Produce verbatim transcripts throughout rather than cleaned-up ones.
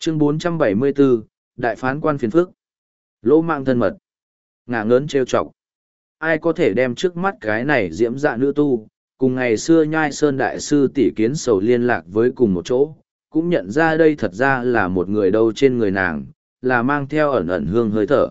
Chương bốn trăm bảy mươi bốn, Đại phán quan phiền phức. Lỗ mạng thân mật. Ngả ngớn trêu chọc. Ai có thể đem trước mắt cái này diễm dạ nữ tu, cùng ngày xưa nhai sơn đại sư tỷ kiến sầu liên lạc với cùng một chỗ, cũng nhận ra đây thật ra là một người đâu trên người nàng, là mang theo ẩn ẩn hương hơi thở.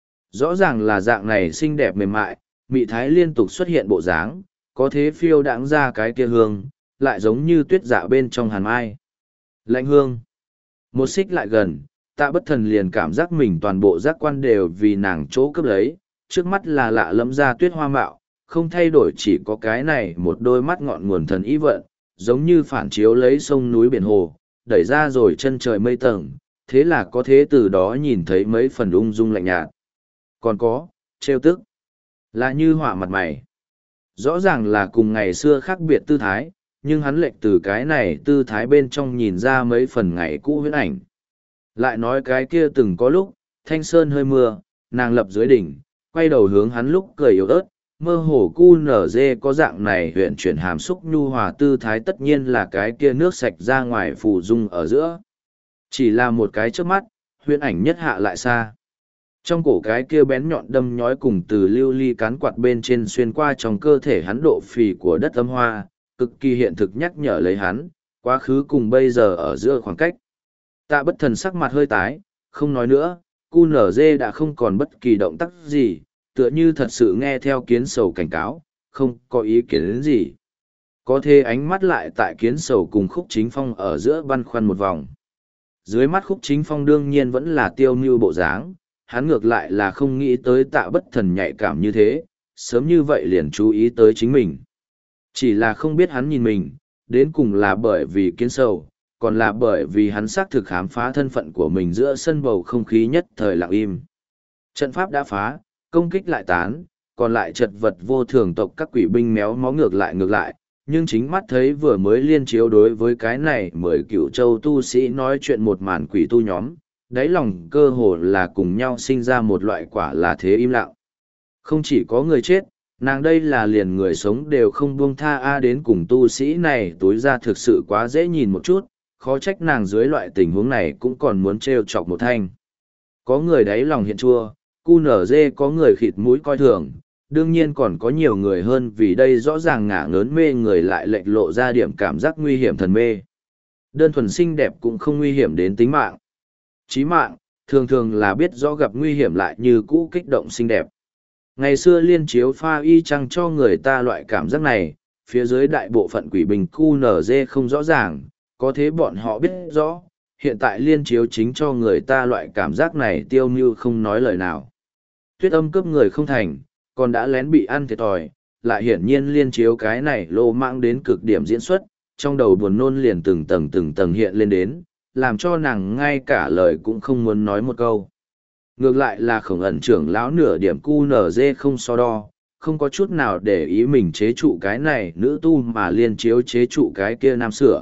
Rõ ràng là dạng này xinh đẹp mềm mại, mị thái liên tục xuất hiện bộ dáng, có thế phiêu đãng ra cái kia hương, lại giống như tuyết dạ bên trong hàn mai. Lạnh hương. Một xích lại gần, Tạ Bất Thần liền cảm giác mình toàn bộ giác quan đều vì nàng chỗ cướp lấy, trước mắt là lạ lẫm ra tuyết hoa mạo, không thay đổi chỉ có cái này một đôi mắt ngọn nguồn thần ý vận, giống như phản chiếu lấy sông núi biển hồ, đẩy ra rồi chân trời mây tầng, thế là có thế từ đó nhìn thấy mấy phần ung dung lạnh nhạt. Còn có, trêu tức, là như họa mặt mày. Rõ ràng là cùng ngày xưa khác biệt tư thái, nhưng hắn lệch từ cái này tư thái bên trong nhìn ra mấy phần ngày cũ huyễn ảnh. Lại nói cái kia từng có lúc, thanh sơn hơi mưa, nàng lập dưới đỉnh, quay đầu hướng hắn lúc cười yếu ớt, mơ hồ cu nở dê có dạng này huyện chuyển hàm xúc nhu hòa tư thái tất nhiên là cái kia nước sạch ra ngoài phù dung ở giữa. Chỉ là một cái trước mắt, huyễn ảnh nhất hạ lại xa. Trong cổ cái kia bén nhọn đâm nhói cùng từ lưu ly cán quạt bên trên xuyên qua trong cơ thể hắn độ phì của đất âm hoa, cực kỳ hiện thực nhắc nhở lấy hắn, quá khứ cùng bây giờ ở giữa khoảng cách. Tạ Bất Thần sắc mặt hơi tái, không nói nữa, cu nở dê đã không còn bất kỳ động tác gì, tựa như thật sự nghe theo kiến sầu cảnh cáo, không có ý kiến đến gì. Có thế ánh mắt lại tại kiến sầu cùng khúc chính phong ở giữa băn khoăn một vòng. Dưới mắt khúc chính phong đương nhiên vẫn là tiêu mưu bộ dáng, hắn ngược lại là không nghĩ tới Tạ Bất Thần nhạy cảm như thế, sớm như vậy liền chú ý tới chính mình. Chỉ là không biết hắn nhìn mình, đến cùng là bởi vì kiến sầu, còn là bởi vì hắn xác thực khám phá thân phận của mình giữa sân bầu không khí nhất thời lặng im. Trận pháp đã phá, công kích lại tán, còn lại chật vật vô thường tộc các quỷ binh méo mó ngược lại ngược lại, nhưng chính mắt thấy vừa mới liên chiếu đối với cái này mười cựu châu tu sĩ nói chuyện một màn quỷ tu nhóm, đáy lòng cơ hồ là cùng nhau sinh ra một loại quả là thế im lặng. Không chỉ có người chết, nàng đây là liền người sống đều không buông tha a đến cùng tu sĩ này tối ra thực sự quá dễ nhìn một chút, khó trách nàng dưới loại tình huống này cũng còn muốn trêu chọc một thanh. Có người đáy lòng hiện chua, cu nở dê có người khịt mũi coi thường, đương nhiên còn có nhiều người hơn vì đây rõ ràng ngả ngớn mê người lại lệch lộ ra điểm cảm giác nguy hiểm thần mê. Đơn thuần xinh đẹp cũng không nguy hiểm đến tính mạng. Chí mạng, thường thường là biết rõ gặp nguy hiểm lại như cũ kích động xinh đẹp. Ngày xưa liên chiếu pha y chăng cho người ta loại cảm giác này, phía dưới đại bộ phận quỷ bình cu nở dê không rõ ràng, có thế bọn họ biết rõ, hiện tại liên chiếu chính cho người ta loại cảm giác này tiêu mưu không nói lời nào. Tuyết âm cướp người không thành, còn đã lén bị ăn thiệt thòi, lại hiển nhiên liên chiếu cái này lô mạng đến cực điểm diễn xuất, trong đầu buồn nôn liền từng tầng từng tầng hiện lên đến, làm cho nàng ngay cả lời cũng không muốn nói một câu. Ngược lại là khổng ẩn trưởng lão nửa điểm cu nở dê không so đo, không có chút nào để ý mình chế trụ cái này nữ tu mà liên chiếu chế trụ cái kia nam sửa.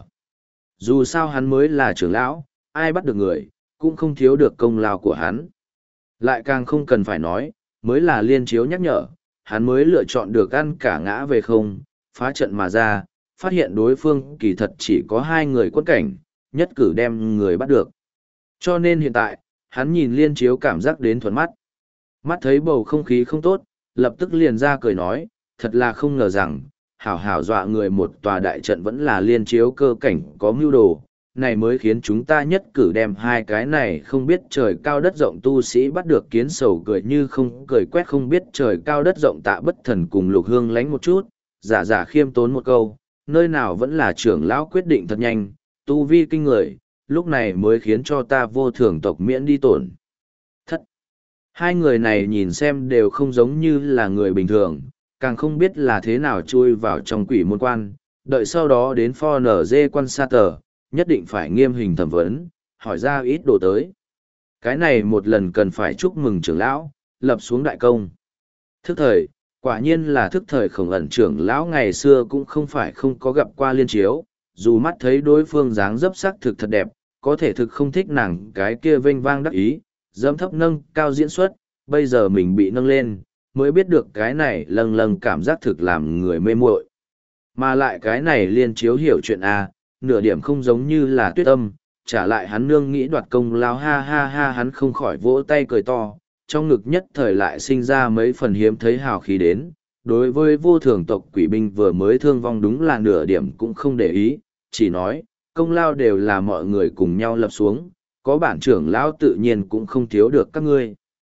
Dù sao hắn mới là trưởng lão, ai bắt được người, cũng không thiếu được công lao của hắn. Lại càng không cần phải nói, mới là liên chiếu nhắc nhở, hắn mới lựa chọn được ăn cả ngã về không, phá trận mà ra, phát hiện đối phương kỳ thật chỉ có hai người quất cảnh, nhất cử đem người bắt được. Cho nên hiện tại, hắn nhìn liên chiếu cảm giác đến thuần mắt. Mắt thấy bầu không khí không tốt, lập tức liền ra cười nói, thật là không ngờ rằng, hảo hảo dọa người một tòa đại trận vẫn là liên chiếu cơ cảnh có mưu đồ, này mới khiến chúng ta nhất cử đem hai cái này không biết trời cao đất rộng tu sĩ bắt được. Kiến sầu cười như không cười quét không biết trời cao đất rộng Tạ Bất Thần cùng Lục Hương lánh một chút, giả giả khiêm tốn một câu, nơi nào vẫn là trưởng lão quyết định thật nhanh, tu vi kinh người, lúc này mới khiến cho ta vô thường tộc miễn đi tổn thất. Hai người này nhìn xem đều không giống như là người bình thường, càng không biết là thế nào chui vào trong quỷ môn quan, đợi sau đó đến pho nở dê quan sa tờ, nhất định phải nghiêm hình thẩm vấn, hỏi ra ít đồ tới. Cái này một lần cần phải chúc mừng trưởng lão, lập xuống đại công. Thức thời, quả nhiên là thức thời khổng ẩn trưởng lão ngày xưa cũng không phải không có gặp qua liên chiếu, dù mắt thấy đối phương dáng dấp sắc thực thật đẹp, có thể thực không thích nàng cái kia vênh vang đắc ý, dẫm thấp nâng cao diễn xuất, bây giờ mình bị nâng lên, mới biết được cái này lâng lâng cảm giác thực làm người mê muội. Mà lại cái này liên chiếu hiểu chuyện A, nửa điểm không giống như là tuyết âm, trả lại hắn nương nghĩ đoạt công lao ha ha ha hắn không khỏi vỗ tay cười to, trong ngực nhất thời lại sinh ra mấy phần hiếm thấy hào khí đến. Đối với vô thường tộc quỷ binh vừa mới thương vong đúng là nửa điểm cũng không để ý, chỉ nói, công lao đều là mọi người cùng nhau lập xuống, có bản trưởng lão tự nhiên cũng không thiếu được các ngươi.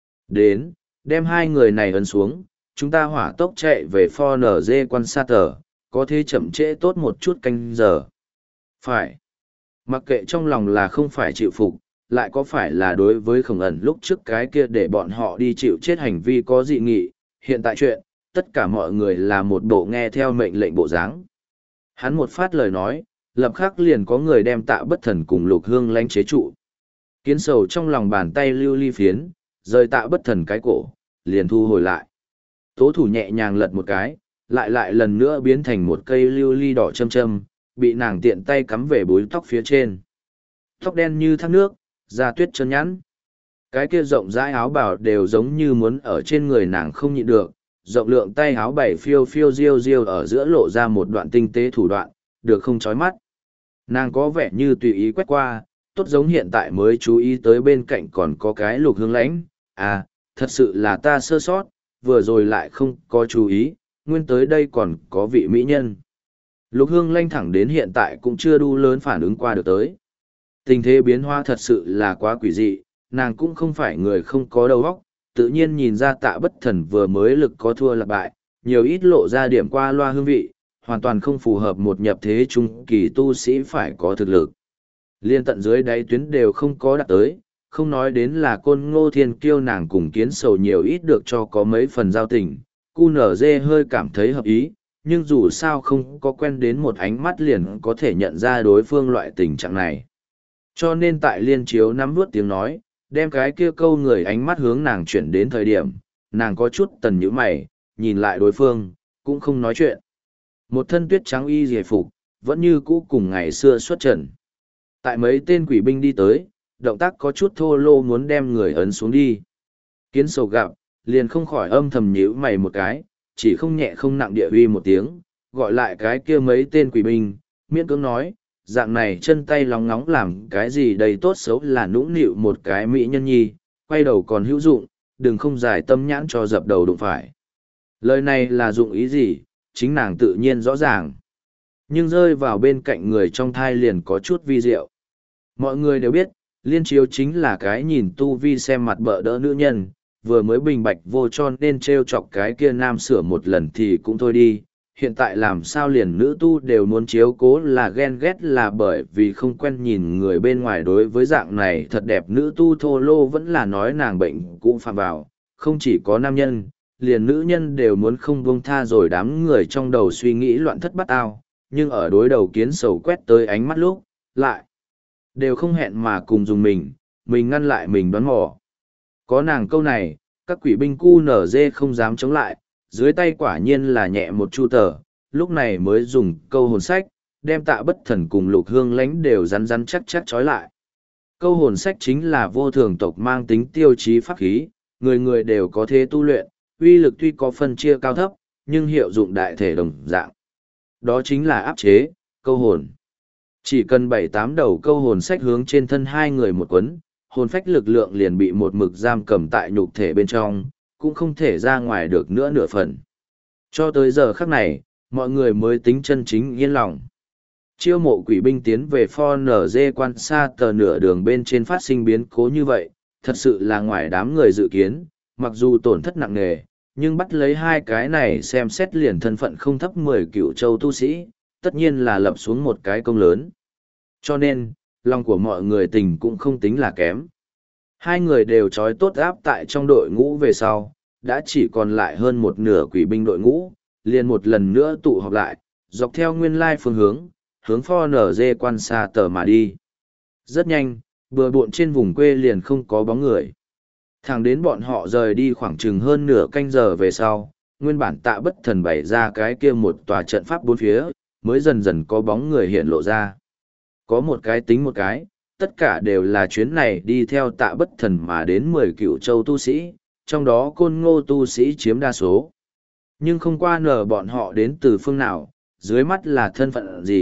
Đến, đem hai người này ấn xuống, chúng ta hỏa tốc chạy về pho nở dê quan sát tờ, có thể chậm trễ tốt một chút canh giờ. Phải. Mặc kệ trong lòng là không phải chịu phục, lại có phải là đối với khổng ẩn lúc trước cái kia để bọn họ đi chịu chết hành vi có dị nghị, hiện tại chuyện, tất cả mọi người là một bộ nghe theo mệnh lệnh bộ dáng. Hắn một phát lời nói, lập khắc liền có người đem Tạ Bất Thần cùng Lục Hương Lãnh chế trụ. Kiến sầu trong lòng bàn tay lưu ly phiến, rời Tạ Bất Thần cái cổ, liền thu hồi lại. Tố thủ nhẹ nhàng lật một cái, lại lại lần nữa biến thành một cây lưu ly đỏ châm châm, bị nàng tiện tay cắm về búi tóc phía trên. Tóc đen như thác nước, da tuyết trơn nhẵn. Cái kia rộng rãi áo bào đều giống như muốn ở trên người nàng không nhịn được, rộng lượng tay áo bảy phiêu phiêu diêu diêu ở giữa lộ ra một đoạn tinh tế thủ đoạn, được không chói mắt. Nàng có vẻ như tùy ý quét qua, tốt giống hiện tại mới chú ý tới bên cạnh còn có cái Lục Hương Lãnh. À, thật sự là ta sơ sót, vừa rồi lại không có chú ý, nguyên tới đây còn có vị mỹ nhân. Lục Hương Lãnh thẳng đến hiện tại cũng chưa đu lớn phản ứng qua được tới. Tình thế biến hóa thật sự là quá quỷ dị, nàng cũng không phải người không có đầu óc, tự nhiên nhìn ra Tạ Bất Thần vừa mới lực có thua là bại, nhiều ít lộ ra điểm qua loa hương vị, hoàn toàn không phù hợp một nhập thế trung kỳ tu sĩ phải có thực lực. Liên tận dưới đáy tuyến đều không có đạt tới, không nói đến là Côn Ngô Thiên Kiêu nàng cùng Kiến Sầu nhiều ít được cho có mấy phần giao tình, cu nở dê hơi cảm thấy hợp ý, nhưng dù sao không có quen đến một ánh mắt liền có thể nhận ra đối phương loại tình trạng này. Cho nên tại liên chiếu nắm vuốt tiếng nói, đem cái kia câu người ánh mắt hướng nàng chuyển đến thời điểm, nàng có chút tần nhíu mày, nhìn lại đối phương, cũng không nói chuyện. Một thân tuyết trắng y dề phục, vẫn như cũ cùng ngày xưa xuất trần. Tại mấy tên quỷ binh đi tới, động tác có chút thô lô muốn đem người ấn xuống đi. Kiến Sầu gặp, liền không khỏi âm thầm nhíu mày một cái, chỉ không nhẹ không nặng địa uy một tiếng, gọi lại cái kia mấy tên quỷ binh, miễn cưỡng nói, dạng này chân tay lóng ngóng làm cái gì đầy tốt xấu là nũng nịu một cái mỹ nhân nhi, quay đầu còn hữu dụng, đừng không giải tâm nhãn cho dập đầu đụng phải. Lời này là dụng ý gì, chính nàng tự nhiên rõ ràng. Nhưng rơi vào bên cạnh người trong thai liền có chút vi diệu. Mọi người đều biết, Liên Chiếu chính là cái nhìn tu vi xem mặt bợ đỡ nữ nhân, vừa mới bình bạch vô cho nên trêu chọc cái kia nam sửa một lần thì cũng thôi đi. Hiện tại làm sao liền nữ tu đều muốn chiếu cố là ghen ghét là bởi vì không quen nhìn người bên ngoài đối với dạng này thật đẹp nữ tu thô lô vẫn là nói nàng bệnh cũng phạm vào, không chỉ có nam nhân, liền nữ nhân đều muốn không buông tha rồi đám người trong đầu suy nghĩ loạn thất bát ao, nhưng ở đối đầu Kiến Sầu quét tới ánh mắt lúc, lại đều không hẹn mà cùng dùng mình, mình ngăn lại mình đoán mò. Có nàng câu này, các quỷ binh cu nở dê không dám chống lại, dưới tay quả nhiên là nhẹ một chu tờ, lúc này mới dùng câu hồn sách, đem Tạ Bất Thần cùng Lục Hương Lãnh đều rắn rắn chắc chắc trói lại. Câu hồn sách chính là vô thường tộc mang tính tiêu chí pháp khí, người người đều có thể tu luyện, uy lực tuy có phân chia cao thấp, nhưng hiệu dụng đại thể đồng dạng. Đó chính là áp chế, câu hồn. Chỉ cần bảy tám đầu câu hồn sách hướng trên thân hai người một quấn, hồn phách lực lượng liền bị một mực giam cầm tại nhục thể bên trong, cũng không thể ra ngoài được nữa nửa phần. Cho tới giờ khắc này, mọi người mới tính chân chính yên lòng. Chiêu mộ quỷ binh tiến về pho nở dê quan xa tờ nửa đường bên trên phát sinh biến cố như vậy, thật sự là ngoài đám người dự kiến, mặc dù tổn thất nặng nề, nhưng bắt lấy hai cái này xem xét liền thân phận không thấp mười cựu châu tu sĩ, tất nhiên là lập xuống một cái công lớn. Cho nên, lòng của mọi người tình cũng không tính là kém. Hai người đều trói tốt áp tại trong đội ngũ về sau, đã chỉ còn lại hơn một nửa quỷ binh đội ngũ, liền một lần nữa tụ họp lại, dọc theo nguyên lai phương hướng, hướng pho nở dê quan xa tờ mà đi. Rất nhanh, bừa bộn trên vùng quê liền không có bóng người. Thẳng đến bọn họ rời đi khoảng chừng hơn nửa canh giờ về sau, nguyên bản Tạ Bất Thần bày ra cái kia một tòa trận pháp bốn phía, mới dần dần có bóng người hiện lộ ra. Có một cái tính một cái, tất cả đều là chuyến này đi theo Tạ Bất Thần mà đến mười cựu châu tu sĩ, trong đó Côn Ngô tu sĩ chiếm đa số. Nhưng không qua nở bọn họ đến từ phương nào, dưới mắt là thân phận gì,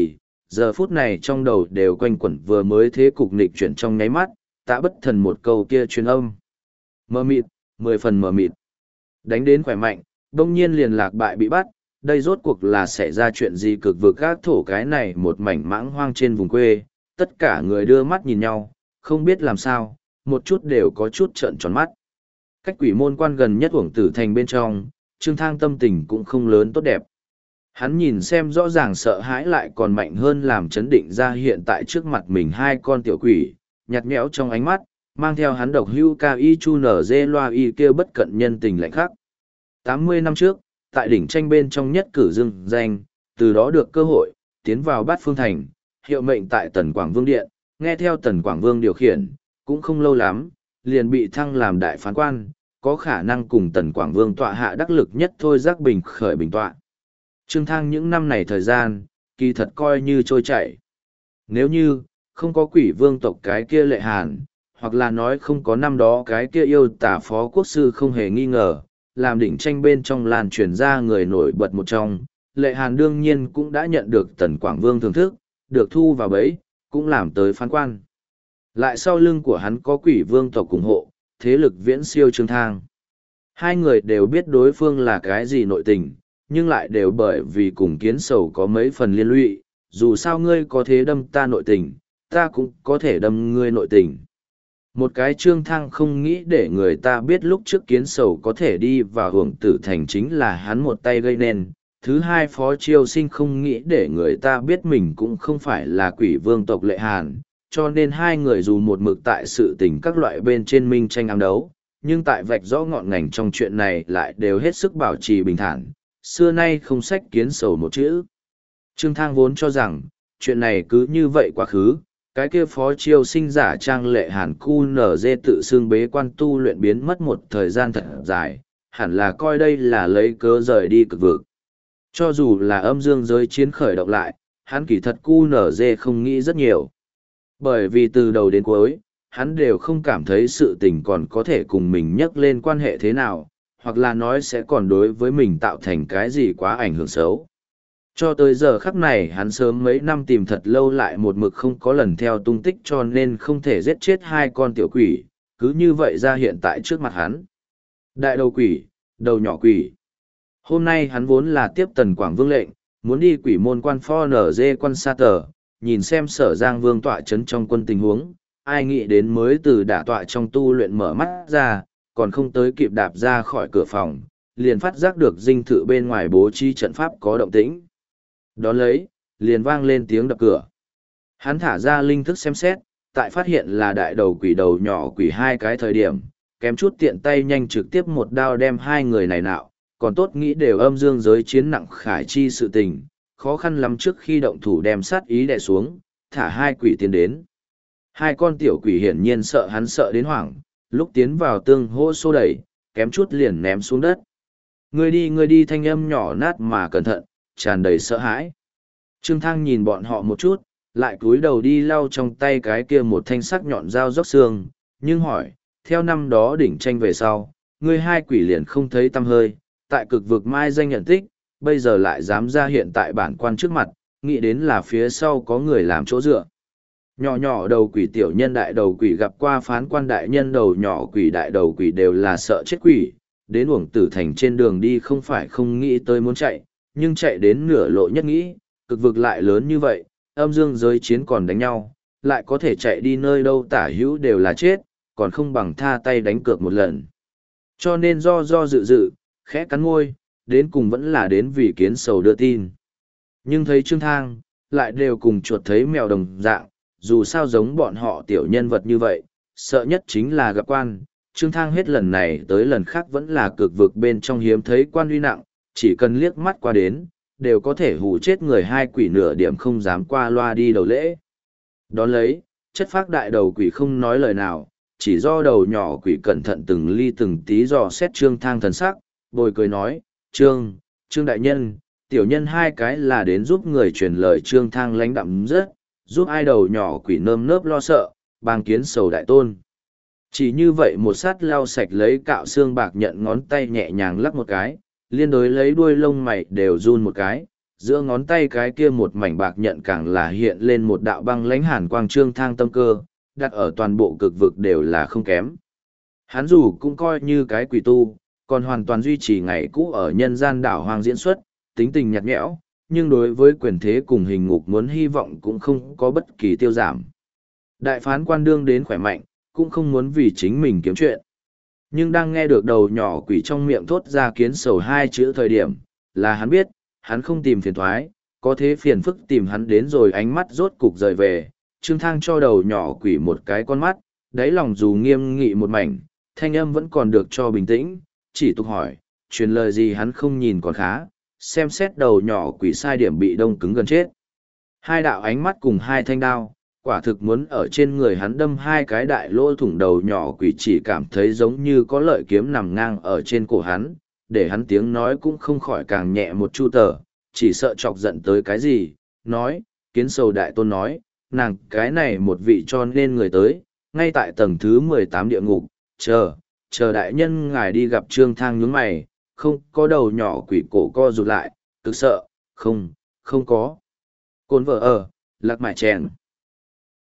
giờ phút này trong đầu đều quanh quẩn vừa mới thế cục nghịch chuyển trong nháy mắt, tạ bất thần một câu kia truyền âm. Mờ mịt, mười phần mờ mịt. Đánh đến khỏe mạnh, đông nhiên liền lạc bại bị bắt, đây rốt cuộc là xảy ra chuyện gì cực vực gác thổ cái này một mảnh mãng hoang trên vùng quê, tất cả người đưa mắt nhìn nhau, không biết làm sao, một chút đều có chút trợn tròn mắt. Cách quỷ môn quan gần nhất uổng tử thành bên trong, Trương Thang tâm tình cũng không lớn tốt đẹp. Hắn nhìn xem rõ ràng sợ hãi lại còn mạnh hơn làm chấn định ra hiện tại trước mặt mình hai con tiểu quỷ, nhạt nhẽo trong ánh mắt, mang theo hắn độc hưu ca y chu nở dê loa y kêu bất cận nhân tình lạnh khắc. tám mươi năm trước, tại đỉnh tranh bên trong nhất cử dương danh, từ đó được cơ hội, tiến vào bát phương thành, hiệu mệnh tại Tần Quảng Vương Điện, nghe theo Tần Quảng Vương điều khiển, cũng không lâu lắm, liền bị thăng làm đại phán quan, có khả năng cùng Tần Quảng Vương tọa hạ đắc lực nhất thôi giác bình khởi bình tọa. Trương Thang những năm này thời gian, kỳ thật coi như trôi chảy. Nếu như, không có quỷ vương tộc cái kia lệ hàn, hoặc là nói không có năm đó cái kia yêu tả phó quốc sư không hề nghi ngờ, làm đỉnh tranh bên trong làn truyền ra người nổi bật một trong, lệ hàn đương nhiên cũng đã nhận được Tần Quảng Vương thưởng thức, được thu vào bẫy, cũng làm tới phán quan. Lại sau lưng của hắn có quỷ vương tộc ủng hộ, thế lực viễn siêu Trương Thang. Hai người đều biết đối phương là cái gì nội tình, nhưng lại đều bởi vì cùng kiến sầu có mấy phần liên lụy, dù sao ngươi có thế đâm ta nội tình, ta cũng có thể đâm ngươi nội tình. Một cái Trương Thang không nghĩ để người ta biết lúc trước kiến sầu có thể đi vào hưởng tử thành chính là hắn một tay gây nên. Thứ hai, Phó Chiêu Sinh không nghĩ để người ta biết mình cũng không phải là quỷ vương tộc lệ hàn, cho nên hai người dù một mực tại sự tình các loại bên trên minh tranh ám đấu, nhưng tại vạch rõ ngọn ngành trong chuyện này lại đều hết sức bảo trì bình thản, xưa nay không sách kiến sầu một chữ. Trương Thang vốn cho rằng, chuyện này cứ như vậy quá khứ, cái kia Phó Chiêu Sinh giả trang lệ hàn cu nở dê tự xưng bế quan tu luyện biến mất một thời gian thật dài, hẳn là coi đây là lấy cớ rời đi cực vực. Cho dù là âm dương giới chiến khởi động lại, hắn kỳ thật cu nở dê không nghĩ rất nhiều. Bởi vì từ đầu đến cuối, hắn đều không cảm thấy sự tình còn có thể cùng mình nhắc lên quan hệ thế nào, hoặc là nói sẽ còn đối với mình tạo thành cái gì quá ảnh hưởng xấu. Cho tới giờ khắc này hắn sớm mấy năm tìm thật lâu lại một mực không có lần theo tung tích cho nên không thể giết chết hai con tiểu quỷ, cứ như vậy ra hiện tại trước mặt hắn. Đại đầu quỷ, đầu nhỏ quỷ. Hôm nay hắn vốn là tiếp Tần Quảng Vương lệnh, muốn đi quỷ môn quan pho nở dê quan sa tờ, nhìn xem Sở Giang Vương tọa chấn trong quân tình huống, ai nghĩ đến mới từ đả tọa trong tu luyện mở mắt ra, còn không tới kịp đạp ra khỏi cửa phòng, liền phát giác được dinh thự bên ngoài bố trí trận pháp có động tĩnh. Đón lấy, liền vang lên tiếng đập cửa. Hắn thả ra linh thức xem xét, tại phát hiện là đại đầu quỷ đầu nhỏ quỷ hai cái thời điểm, kém chút tiện tay nhanh trực tiếp một đao đem hai người này nạo, còn tốt nghĩ đều âm dương giới chiến nặng khải chi sự tình, khó khăn lắm trước khi động thủ đem sát ý đè xuống, thả hai quỷ tiến đến. Hai con tiểu quỷ hiển nhiên sợ hắn sợ đến hoảng, lúc tiến vào tương hô xô đẩy, kém chút liền ném xuống đất. Ngươi đi ngươi đi thanh âm nhỏ nát mà cẩn thận, tràn đầy sợ hãi. Trương Thang nhìn bọn họ một chút, lại cúi đầu đi lau trong tay cái kia một thanh sắc nhọn dao róc xương, nhưng hỏi, theo năm đó đỉnh tranh về sau, ngươi hai quỷ liền không thấy tăm hơi, tại cực vực mai danh nhận tích, bây giờ lại dám ra hiện tại bản quan trước mặt, nghĩ đến là phía sau có người làm chỗ dựa. Nhỏ nhỏ đầu quỷ tiểu nhân đại đầu quỷ gặp qua phán quan đại nhân đầu nhỏ quỷ đại đầu quỷ đều là sợ chết quỷ, đến uổng tử thành trên đường đi không phải không nghĩ tới muốn chạy, nhưng chạy đến nửa lộ nhất nghĩ, cực vực lại lớn như vậy, âm dương giới chiến còn đánh nhau, lại có thể chạy đi nơi đâu tả hữu đều là chết, còn không bằng tha tay đánh cược một lần. Cho nên do do dự dự, khẽ cắn môi, đến cùng vẫn là đến vì kiến sầu đưa tin. Nhưng thấy Trương Thang, lại đều cùng chuột thấy mèo đồng dạng, dù sao giống bọn họ tiểu nhân vật như vậy, sợ nhất chính là gặp quan. Trương Thang hết lần này tới lần khác vẫn là cực vực bên trong hiếm thấy quan uy nặng, chỉ cần liếc mắt qua đến, đều có thể hù chết người hai quỷ nửa điểm không dám qua loa đi đầu lễ. Đón lấy, chất phác đại đầu quỷ không nói lời nào, chỉ do đầu nhỏ quỷ cẩn thận từng ly từng tí dò xét Trương Thang thần sắc, bồi cười nói, Trương, Trương đại nhân, tiểu nhân hai cái là đến giúp người truyền lời Trương Thang lãnh đạm rất, giúp ai đầu nhỏ quỷ nơm nớp lo sợ, bang kiến sầu đại tôn. Chỉ như vậy một sát lau sạch lấy cạo xương bạc nhận ngón tay nhẹ nhàng lắc một cái, liên đối lấy đuôi lông mày đều run một cái, giữa ngón tay cái kia một mảnh bạc nhận càng là hiện lên một đạo băng lãnh hàn quang trương thang tâm cơ, đặt ở toàn bộ cực vực đều là không kém. Hắn dù cũng coi như cái quỷ tu, còn hoàn toàn duy trì ngày cũ ở nhân gian đảo hoang diễn xuất, tính tình nhạt nhẽo, nhưng đối với quyền thế cùng hình ngục muốn hy vọng cũng không có bất kỳ tiêu giảm. Đại phán quan đương đến khỏe mạnh, cũng không muốn vì chính mình kiếm chuyện. Nhưng đang nghe được đầu nhỏ quỷ trong miệng thốt ra kiến sầu hai chữ thời điểm, là hắn biết, hắn không tìm phiền thoái, có thế phiền phức tìm hắn đến rồi ánh mắt rốt cục rời về, Trương Thang cho đầu nhỏ quỷ một cái con mắt, đáy lòng dù nghiêm nghị một mảnh, thanh âm vẫn còn được cho bình tĩnh, chỉ tục hỏi, truyền lời gì hắn không nhìn còn khá, xem xét đầu nhỏ quỷ sai điểm bị đông cứng gần chết. Hai đạo ánh mắt cùng hai thanh đao, quả thực muốn ở trên người hắn đâm hai cái đại lỗ thủng đầu nhỏ quỷ chỉ cảm thấy giống như có lợi kiếm nằm ngang ở trên cổ hắn, để hắn tiếng nói cũng không khỏi càng nhẹ một chu tờ, chỉ sợ chọc giận tới cái gì, nói, kiến sầu đại tôn nói, nàng cái này một vị cho nên người tới, ngay tại tầng thứ mười tám địa ngục, chờ, chờ đại nhân ngài đi gặp Trương Thang nhướng mày, không có đầu nhỏ quỷ cổ co rụt lại, cực sợ, không, không có. Cồn vợ ở, lạc mại chèn.